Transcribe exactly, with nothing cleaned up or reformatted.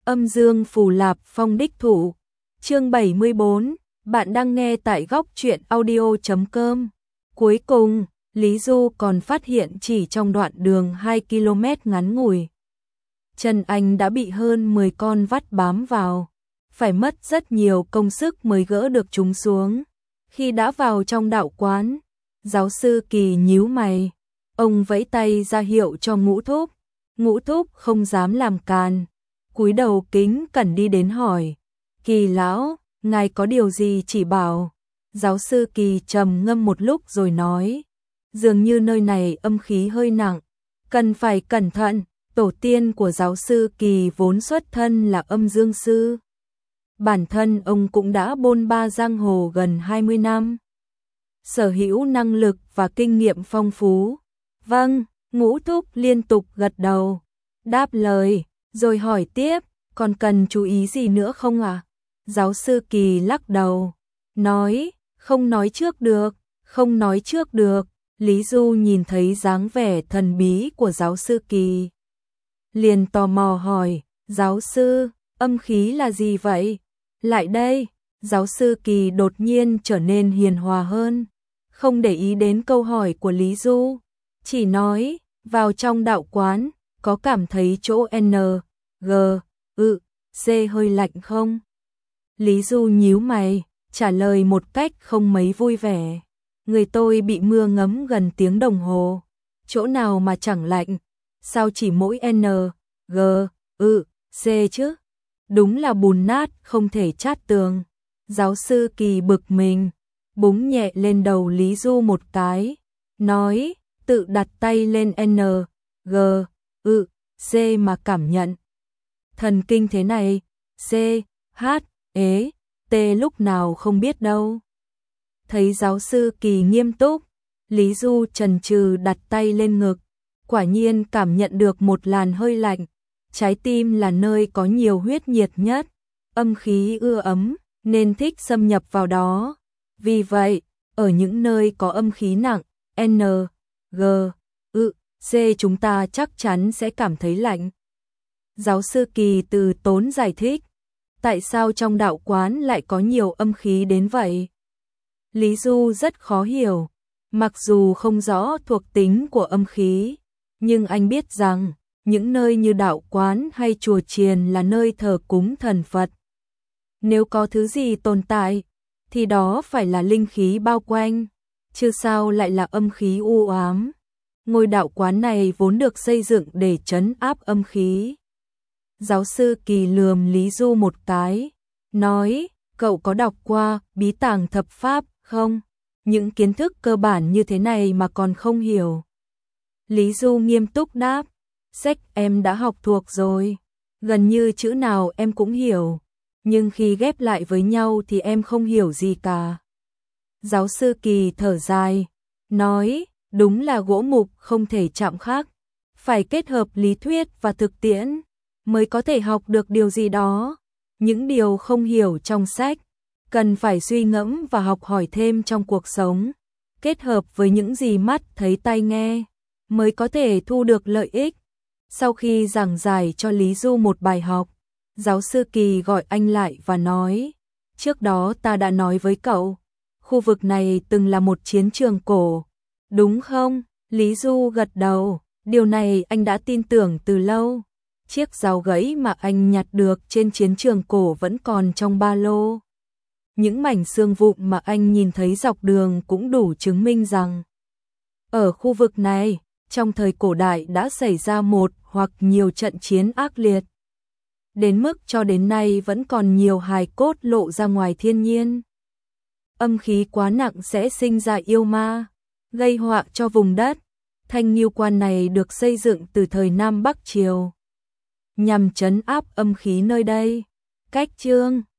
Âm dương phù lạp phong đích thủ. Chương bảy mươi bốn, bạn đang nghe tại góc truyện audio chấm com. Cuối cùng, Lý Du còn phát hiện chỉ trong đoạn đường hai ki lô mét ngắn ngủi, chân anh đã bị hơn mười con vắt bám vào, phải mất rất nhiều công sức mới gỡ được chúng xuống. Khi đã vào trong đạo quán, giáo sư Kỳ nhíu mày, ông vẫy tay ra hiệu cho Ngũ Thúc. Ngũ Thúc không dám làm càn, cúi đầu kính cẩn đi đến hỏi: "Kỳ lão, ngài có điều gì chỉ bảo?" Giáo sư Kỳ trầm ngâm một lúc rồi nói: "Dường như nơi này âm khí hơi nặng, cần phải cẩn thận." Tổ tiên của giáo sư Kỳ vốn xuất thân là âm dương sư. Bản thân ông cũng đã bôn ba giang hồ gần hai mươi năm, sở hữu năng lực và kinh nghiệm phong phú. "Vâng." Ngũ Thúc liên tục gật đầu, đáp lời, rồi hỏi tiếp: "Còn cần chú ý gì nữa không ạ?" Giáo sư Kỳ lắc đầu, nói: "Không nói trước được, không nói trước được." Lý Du nhìn thấy dáng vẻ thần bí của giáo sư Kỳ, liền tò mò hỏi: "Giáo sư, âm khí là gì vậy?" "Lại đây." Giáo sư Kỳ đột nhiên trở nên hiền hòa hơn, không để ý đến câu hỏi của Lý Du, chỉ nói: "Vào trong đạo quán, có cảm thấy chỗ N, G, ư, C hơi lạnh không?" Lý Du nhíu mày, trả lời một cách không mấy vui vẻ: "Người tôi bị mưa ngấm gần tiếng đồng hồ, chỗ nào mà chẳng lạnh, sao chỉ mỗi N, G, ư, C chứ? Đúng là bùn nát không thể chát tường." Giáo sư Kỳ bực mình, búng nhẹ lên đầu Lý Du một cái, nói: "Tự đặt tay lên N, G, ư, C mà cảm nhận. Thần kinh thế này, C, H, ế, T lúc nào không biết đâu." Thấy giáo sư Kỳ nghiêm túc, Lý Du chần chừ đặt tay lên ngực, quả nhiên cảm nhận được một làn hơi lạnh. Trái tim là nơi có nhiều huyết nhiệt nhất, âm khí ưa ấm nên thích xâm nhập vào đó. Vì vậy, ở những nơi có âm khí nặng, N, G, ư, C chúng ta chắc chắn sẽ cảm thấy lạnh. Giáo sư Kỳ từ tốn giải thích: "Tại sao trong đạo quán lại có nhiều âm khí đến vậy?" Lý Du rất khó hiểu, mặc dù không rõ thuộc tính của âm khí, nhưng anh biết rằng những nơi như đạo quán hay chùa chiền là nơi thờ cúng thần Phật. Nếu có thứ gì tồn tại, thì đó phải là linh khí bao quanh, chứ sao lại là âm khí u ám. Ngôi đạo quán này vốn được xây dựng để trấn áp âm khí. Giáo sư Kỳ lườm Lý Du một cái, nói: "Cậu có đọc qua Bí tàng thập pháp không? Những kiến thức cơ bản như thế này mà còn không hiểu." Lý Du nghiêm túc đáp: "Sách em đã học thuộc rồi, gần như chữ nào em cũng hiểu, nhưng khi ghép lại với nhau thì em không hiểu gì cả." Giáo sư Kỳ thở dài, nói: "Đúng là gỗ mục không thể chạm khắc, phải kết hợp lý thuyết và thực tiễn mới có thể học được điều gì đó. Những điều không hiểu trong sách, cần phải suy ngẫm và học hỏi thêm trong cuộc sống, kết hợp với những gì mắt thấy tai nghe, mới có thể thu được lợi ích." Sau khi giảng giải cho Lý Du một bài học, giáo sư Kỳ gọi anh lại và nói: "Trước đó ta đã nói với cậu, khu vực này từng là một chiến trường cổ, đúng không?" Lý Du gật đầu, điều này anh đã tin tưởng từ lâu. Chiếc dao gãy mà anh nhặt được trên chiến trường cổ vẫn còn trong ba lô. Những mảnh xương vụn mà anh nhìn thấy dọc đường cũng đủ chứng minh rằng ở khu vực này, trong thời cổ đại đã xảy ra một hoặc nhiều trận chiến ác liệt, đến mức cho đến nay vẫn còn nhiều hài cốt lộ ra ngoài thiên nhiên. Âm khí quá nặng sẽ sinh ra yêu ma, gây họa cho vùng đất. Thanh Nghiêu Quan này được xây dựng từ thời Nam Bắc Triều, nhằm trấn áp âm khí nơi đây. Cách chương